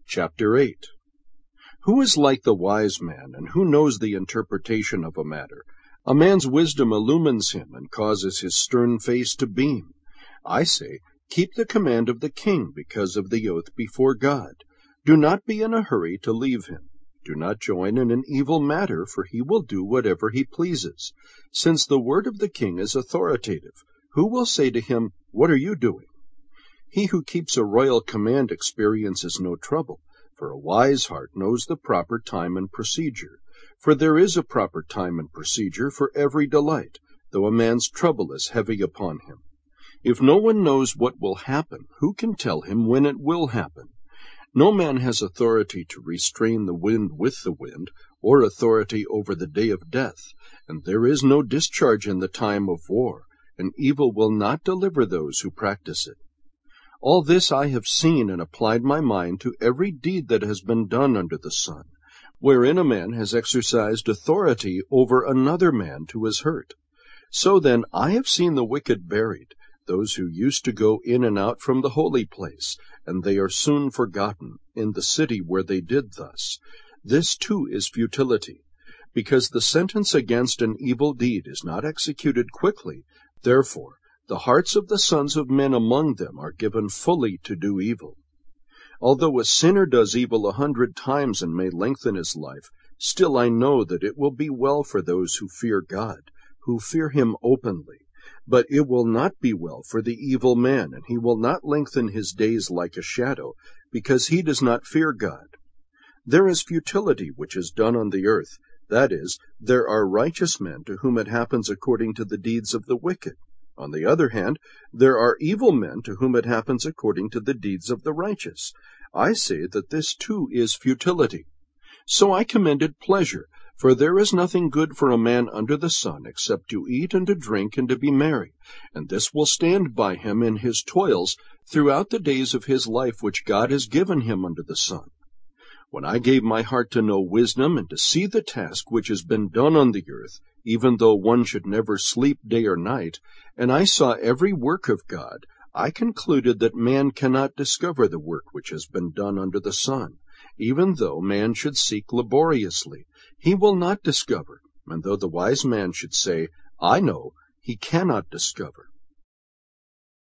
Chapter 8. Who is like the wise man, and who knows the interpretation of a matter? A man's wisdom illumines him, and causes his stern face to beam. I say, keep the command of the king, because of the oath before God. Do not be in a hurry to leave him. Do not join in an evil matter, for he will do whatever he pleases. Since the word of the king is authoritative, who will say to him, "What are you doing?" He who keeps a royal command experiences no trouble, for a wise heart knows the proper time and procedure. For there is a proper time and procedure for every delight, though a man's trouble is heavy upon him. If no one knows what will happen, who can tell him when it will happen? No man has authority to restrain the wind with the wind, or authority over the day of death, and there is no discharge in the time of war, and evil will not deliver those who practice it. All this I have seen and applied my mind to every deed that has been done under the sun, wherein a man has exercised authority over another man to his hurt. So then I have seen the wicked buried, those who used to go in and out from the holy place, and they are soon forgotten in the city where they did thus. This too is futility. Because the sentence against an evil deed is not executed quickly, therefore the hearts of the sons of men among them are given fully to do evil. Although a sinner does evil 100 times and may lengthen his life, still I know that it will be well for those who fear God, who fear him openly. But it will not be well for the evil man, and he will not lengthen his days like a shadow, because he does not fear God. There is futility which is done on the earth, that is, there are righteous men to whom it happens according to the deeds of the wicked. On the other hand, there are evil men to whom it happens according to the deeds of the righteous. I say that this too is futility. So I commended pleasure, for there is nothing good for a man under the sun except to eat and to drink and to be merry, and this will stand by him in his toils throughout the days of his life which God has given him under the sun. When I gave my heart to know wisdom and to see the task which has been done on the earth, even though one should never sleep day or night, and I saw every work of God, I concluded that man cannot discover the work which has been done under the sun. Even though man should seek laboriously, he will not discover, and though the wise man should say, "I know," he cannot discover.